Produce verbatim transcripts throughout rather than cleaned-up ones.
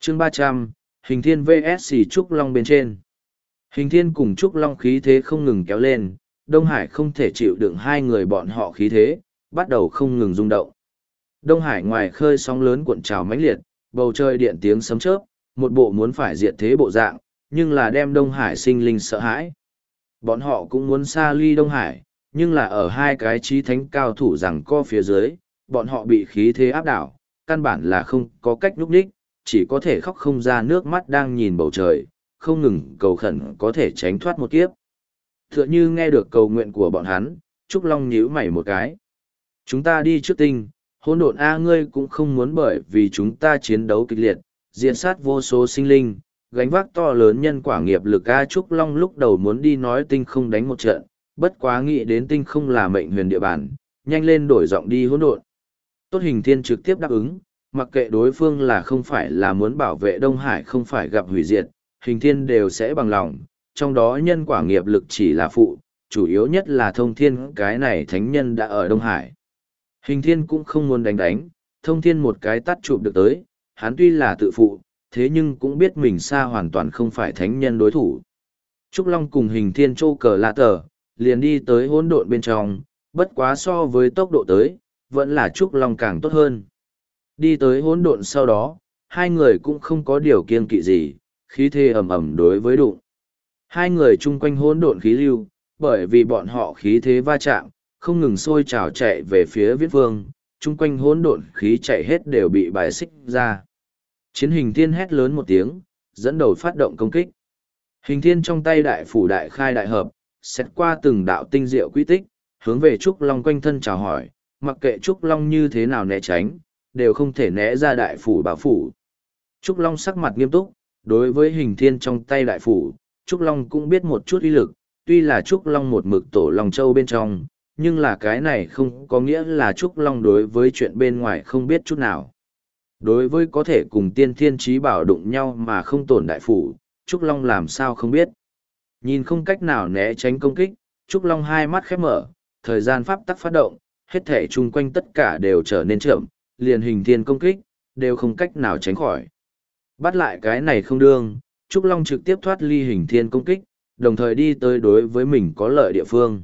chương ba trăm, Hình Thiên vs Trúc Long bên trên. Hình Thiên cùng Trúc Long khí thế không ngừng kéo lên, Đông Hải không thể chịu đựng hai người bọn họ khí thế, bắt đầu không ngừng rung động. Đông Hải ngoài khơi sóng lớn cuộn trào mãnh liệt, bầu trời điện tiếng sấm chớp, một bộ muốn phải diệt thế bộ dạng, nhưng là đem Đông Hải sinh linh sợ hãi. Bọn họ cũng muốn xa ly Đông Hải, nhưng là ở hai cái chí thánh cao thủ rằng co phía dưới, bọn họ bị khí thế áp đảo, căn bản là không có cách núp đích, chỉ có thể khóc không ra nước mắt đang nhìn bầu trời, không ngừng cầu khẩn có thể tránh thoát một kiếp. Tựa như nghe được cầu nguyện của bọn hắn, Trúc Long nhíu mày một cái. Chúng ta đi trước tinh, hỗn độn A ngươi cũng không muốn bởi vì chúng ta chiến đấu kịch liệt, diện sát vô số sinh linh, gánh vác to lớn nhân quả nghiệp lực A Trúc Long lúc đầu muốn đi nói tinh không đánh một trận, bất quá nghĩ đến tinh không là mệnh huyền địa bàn, nhanh lên đổi giọng đi hỗn độn. Tốt Hình Thiên trực tiếp đáp ứng, mặc kệ đối phương là không phải là muốn bảo vệ Đông Hải không phải gặp hủy diệt, Hình Thiên đều sẽ bằng lòng, trong đó nhân quả nghiệp lực chỉ là phụ, chủ yếu nhất là thông thiên cái này thánh nhân đã ở Đông Hải. Hình Thiên cũng không muốn đánh đánh, thông thiên một cái tắt chụp được tới, hắn tuy là tự phụ, thế nhưng cũng biết mình xa hoàn toàn không phải thánh nhân đối thủ. Trúc Long cùng Hình Thiên chô cờ lạ tờ, liền đi tới hỗn độn bên trong, bất quá so với tốc độ tới, vẫn là Trúc Long càng tốt hơn. Đi tới hỗn độn sau đó, hai người cũng không có điều kiên kỵ gì, khí thế ầm ầm đối với đụng. Hai người chung quanh hỗn độn khí lưu, bởi vì bọn họ khí thế va chạm, không ngừng sôi trào chạy về phía viết vương, chung quanh hỗn độn khí chạy hết đều bị bài xích ra. Chiến Hình Thiên hét lớn một tiếng, dẫn đầu phát động công kích. Hình Thiên trong tay đại phủ đại khai đại hợp, xét qua từng đạo tinh diệu quy tích, hướng về Trúc Long quanh thân chào hỏi, mặc kệ Trúc Long như thế nào né tránh, đều không thể né ra đại phủ bảo phủ. Trúc Long sắc mặt nghiêm túc, đối với Hình Thiên trong tay đại phủ, Trúc Long cũng biết một chút uy lực, tuy là Trúc Long một mực tổ Long Châu bên trong, nhưng là cái này không có nghĩa là Trúc Long đối với chuyện bên ngoài không biết chút nào. Đối với có thể cùng tiên thiên trí bảo đụng nhau mà không tổn đại phủ, Trúc Long làm sao không biết. Nhìn không cách nào né tránh công kích, Trúc Long hai mắt khép mở, thời gian pháp tắc phát động, hết thể chung quanh tất cả đều trở nên chậm, liền Hình Thiên công kích, đều không cách nào tránh khỏi. Bắt lại cái này không đương, Trúc Long trực tiếp thoát ly Hình Thiên công kích, đồng thời đi tới đối với mình có lợi địa phương.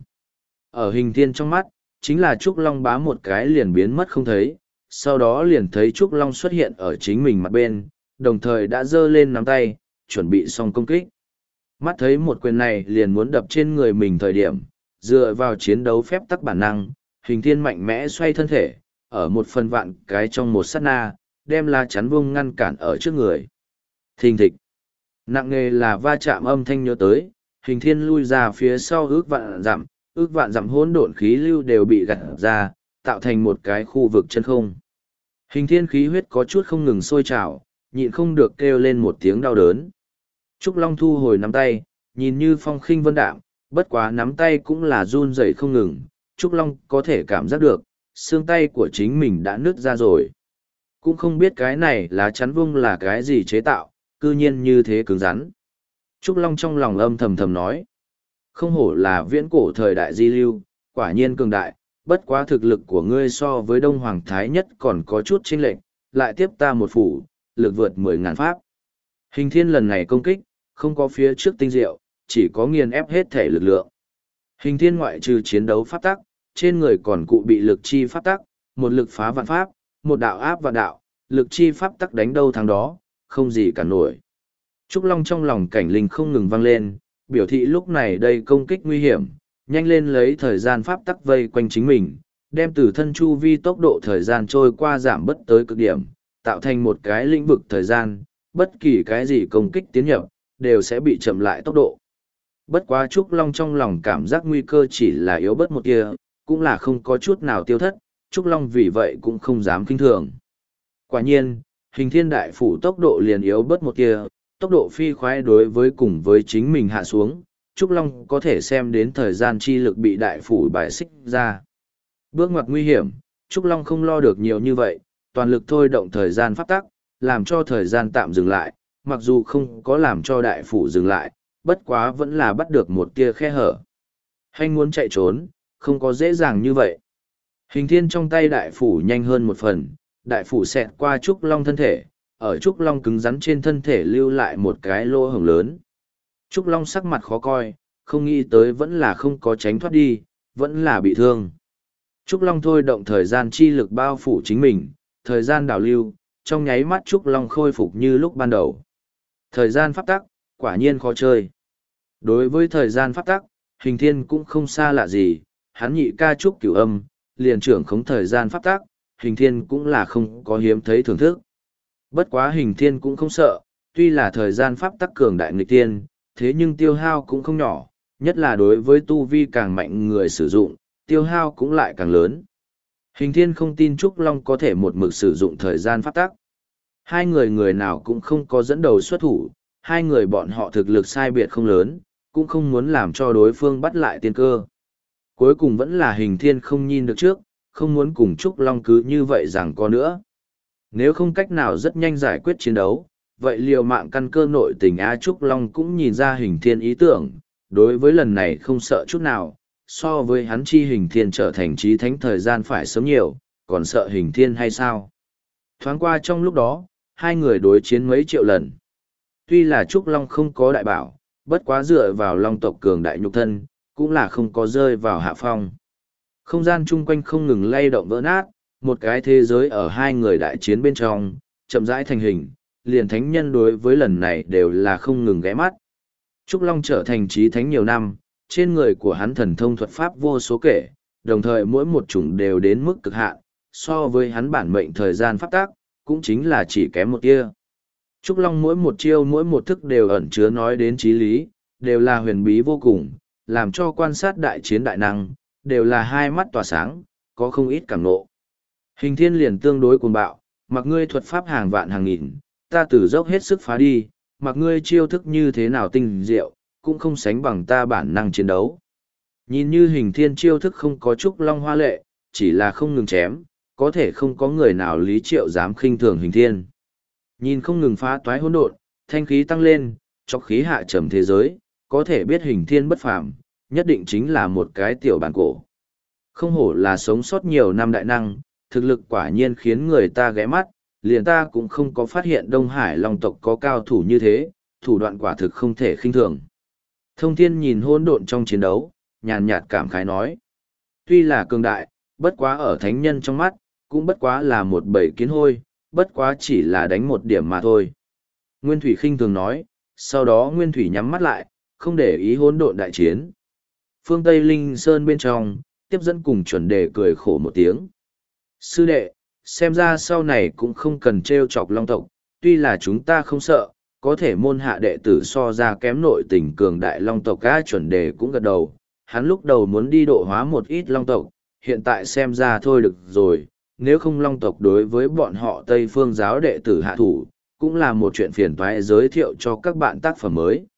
Ở Hình Thiên trong mắt, chính là Trúc Long bá một cái liền biến mất không thấy, sau đó liền thấy Trúc Long xuất hiện ở chính mình mặt bên, đồng thời đã giơ lên nắm tay, chuẩn bị xong công kích. Mắt thấy một quyền này liền muốn đập trên người mình thời điểm, dựa vào chiến đấu phép tắc bản năng, Hình Thiên mạnh mẽ xoay thân thể, ở một phần vạn cái trong một sát na, đem lá chắn vung ngăn cản ở trước người. Thình thịch. Nặng nề là va chạm âm thanh nhớ tới, Hình Thiên lui ra phía sau ước vạn dặm, ước vạn dặm hỗn độn khí lưu đều bị gạt ra, tạo thành một cái khu vực chân không. Hình Thiên khí huyết có chút không ngừng sôi trào, nhịn không được kêu lên một tiếng đau đớn. Trúc Long thu hồi nắm tay, nhìn như phong khinh vân đạm, bất quá nắm tay cũng là run rẩy không ngừng, Trúc Long có thể cảm giác được, xương tay của chính mình đã nứt ra rồi. Cũng không biết cái này lá chắn vung là cái gì chế tạo, cư nhiên như thế cứng rắn. Trúc Long trong lòng âm thầm thầm nói. Không hổ là viễn cổ thời đại di lưu, quả nhiên cường đại, bất quá thực lực của ngươi so với Đông Hoàng Thái Nhất còn có chút chênh lệch, lại tiếp ta một phủ, lực vượt mười ngàn pháp. Hình Thiên lần này công kích, không có phía trước tinh diệu, chỉ có nghiền ép hết thể lực lượng. Hình Thiên ngoại trừ chiến đấu pháp tắc, trên người còn cụ bị lực chi pháp tắc, một lực phá vạn pháp, một đạo áp vạn đạo, lực chi pháp tắc đánh đâu thắng đó, không gì cả nổi. Trúc Long trong lòng cảnh linh không ngừng vang lên, biểu thị lúc này đây công kích nguy hiểm, nhanh lên lấy thời gian pháp tắc vây quanh chính mình, đem từ thân chu vi tốc độ thời gian trôi qua giảm bất tới cực điểm, tạo thành một cái lĩnh vực thời gian, bất kỳ cái gì công kích tiến nhập, đều sẽ bị chậm lại tốc độ. Bất quá Trúc Long trong lòng cảm giác nguy cơ chỉ là yếu bớt một tia, cũng là không có chút nào tiêu thất, Trúc Long vì vậy cũng không dám kinh thường. Quả nhiên, Hình Thiên đại phủ tốc độ liền yếu bớt một tia, tốc độ phi khoái đối với cùng với chính mình hạ xuống, Trúc Long có thể xem đến thời gian chi lực bị đại phủ bài xích ra. Bước ngoặt nguy hiểm, Trúc Long không lo được nhiều như vậy, toàn lực thôi động thời gian pháp tắc, làm cho thời gian tạm dừng lại, mặc dù không có làm cho đại phủ dừng lại, bất quá vẫn là bắt được một tia khe hở. Hành muốn chạy trốn, không có dễ dàng như vậy. Hình Thiên trong tay đại phủ nhanh hơn một phần, đại phủ xẹt qua Trúc Long thân thể, ở Trúc Long cứng rắn trên thân thể lưu lại một cái lỗ hổng lớn. Trúc Long sắc mặt khó coi, không nghĩ tới vẫn là không có tránh thoát đi, vẫn là bị thương. Trúc Long thôi động thời gian chi lực bao phủ chính mình, thời gian đảo lưu, trong nháy mắt Trúc Long khôi phục như lúc ban đầu. Thời gian pháp tắc, quả nhiên khó chơi. Đối với thời gian pháp tắc, Hình Thiên cũng không xa lạ gì, hắn nhị ca Trúc Cửu Âm, liền trưởng khống thời gian pháp tắc, Hình Thiên cũng là không có hiếm thấy thưởng thức. Bất quá Hình Thiên cũng không sợ, tuy là thời gian pháp tắc cường đại nghịch tiên, thế nhưng tiêu hao cũng không nhỏ, nhất là đối với tu vi càng mạnh người sử dụng, tiêu hao cũng lại càng lớn. Hình Thiên không tin Trúc Long có thể một mực sử dụng thời gian pháp tắc. Hai người người nào cũng không có dẫn đầu xuất thủ, hai người bọn họ thực lực sai biệt không lớn, cũng không muốn làm cho đối phương bắt lại tiên cơ. Cuối cùng vẫn là Hình Thiên không nhìn được trước, không muốn cùng Trúc Long cứ như vậy rằng có nữa. Nếu không cách nào rất nhanh giải quyết chiến đấu, vậy liều mạng căn cơ nội tình Á Trúc Long cũng nhìn ra Hình Thiên ý tưởng, đối với lần này không sợ chút nào, so với hắn chi Hình Thiên trở thành trí thánh thời gian phải sớm nhiều, còn sợ Hình Thiên hay sao? Thoáng qua trong lúc đó, hai người đối chiến mấy triệu lần. Tuy là Trúc Long không có đại bảo, bất quá dựa vào Long tộc cường đại nhục thân, cũng là không có rơi vào hạ phong. Không gian chung quanh không ngừng lay động vỡ nát, một cái thế giới ở hai người đại chiến bên trong, chậm rãi thành hình, liền thánh nhân đối với lần này đều là không ngừng ghé mắt. Trúc Long trở thành trí thánh nhiều năm, trên người của hắn thần thông thuật pháp vô số kể, đồng thời mỗi một chủng đều đến mức cực hạn, so với hắn bản mệnh thời gian pháp tác, cũng chính là chỉ kém một tia. Trúc Long mỗi một chiêu mỗi một thức đều ẩn chứa nói đến trí lý, đều là huyền bí vô cùng, làm cho quan sát đại chiến đại năng, đều là hai mắt tỏa sáng, có không ít cảm ngộ. Hình Thiên liền tương đối cuồng bạo, mặc ngươi thuật pháp hàng vạn hàng nghìn, ta tử dốc hết sức phá đi, mặc ngươi chiêu thức như thế nào tinh diệu, cũng không sánh bằng ta bản năng chiến đấu. Nhìn như Hình Thiên chiêu thức không có Trúc Long hoa lệ, chỉ là không ngừng chém, có thể không có người nào lý triệu dám khinh thường Hình Thiên. Nhìn không ngừng phá toái hỗn độn, thanh khí tăng lên, chọc khí hạ trầm thế giới, có thể biết Hình Thiên bất phàm, nhất định chính là một cái tiểu bản cổ. Không hổ là sống sót nhiều năm đại năng, thực lực quả nhiên khiến người ta ghé mắt, liền ta cũng không có phát hiện Đông Hải Long tộc có cao thủ như thế, thủ đoạn quả thực không thể khinh thường. Thông Thiên nhìn hỗn độn trong chiến đấu, nhàn nhạt cảm khái nói. Tuy là cường đại, bất quá ở thánh nhân trong mắt, cũng bất quá là một bầy kiến hôi, bất quá chỉ là đánh một điểm mà thôi. Nguyên Thủy khinh thường nói, sau đó Nguyên Thủy nhắm mắt lại, không để ý hỗn độn đại chiến. Phương Tây Linh Sơn bên trong, tiếp dẫn cùng chuẩn đề cười khổ một tiếng. Sư đệ, xem ra sau này cũng không cần trêu chọc Long tộc, tuy là chúng ta không sợ, có thể môn hạ đệ tử so ra kém nội tình cường đại Long tộc. Á chuẩn đề cũng gật đầu, hắn lúc đầu muốn đi độ hóa một ít Long tộc, hiện tại xem ra thôi được rồi, nếu không Long tộc đối với bọn họ Tây Phương giáo đệ tử hạ thủ, cũng là một chuyện phiền toái giới thiệu cho các bạn tác phẩm mới.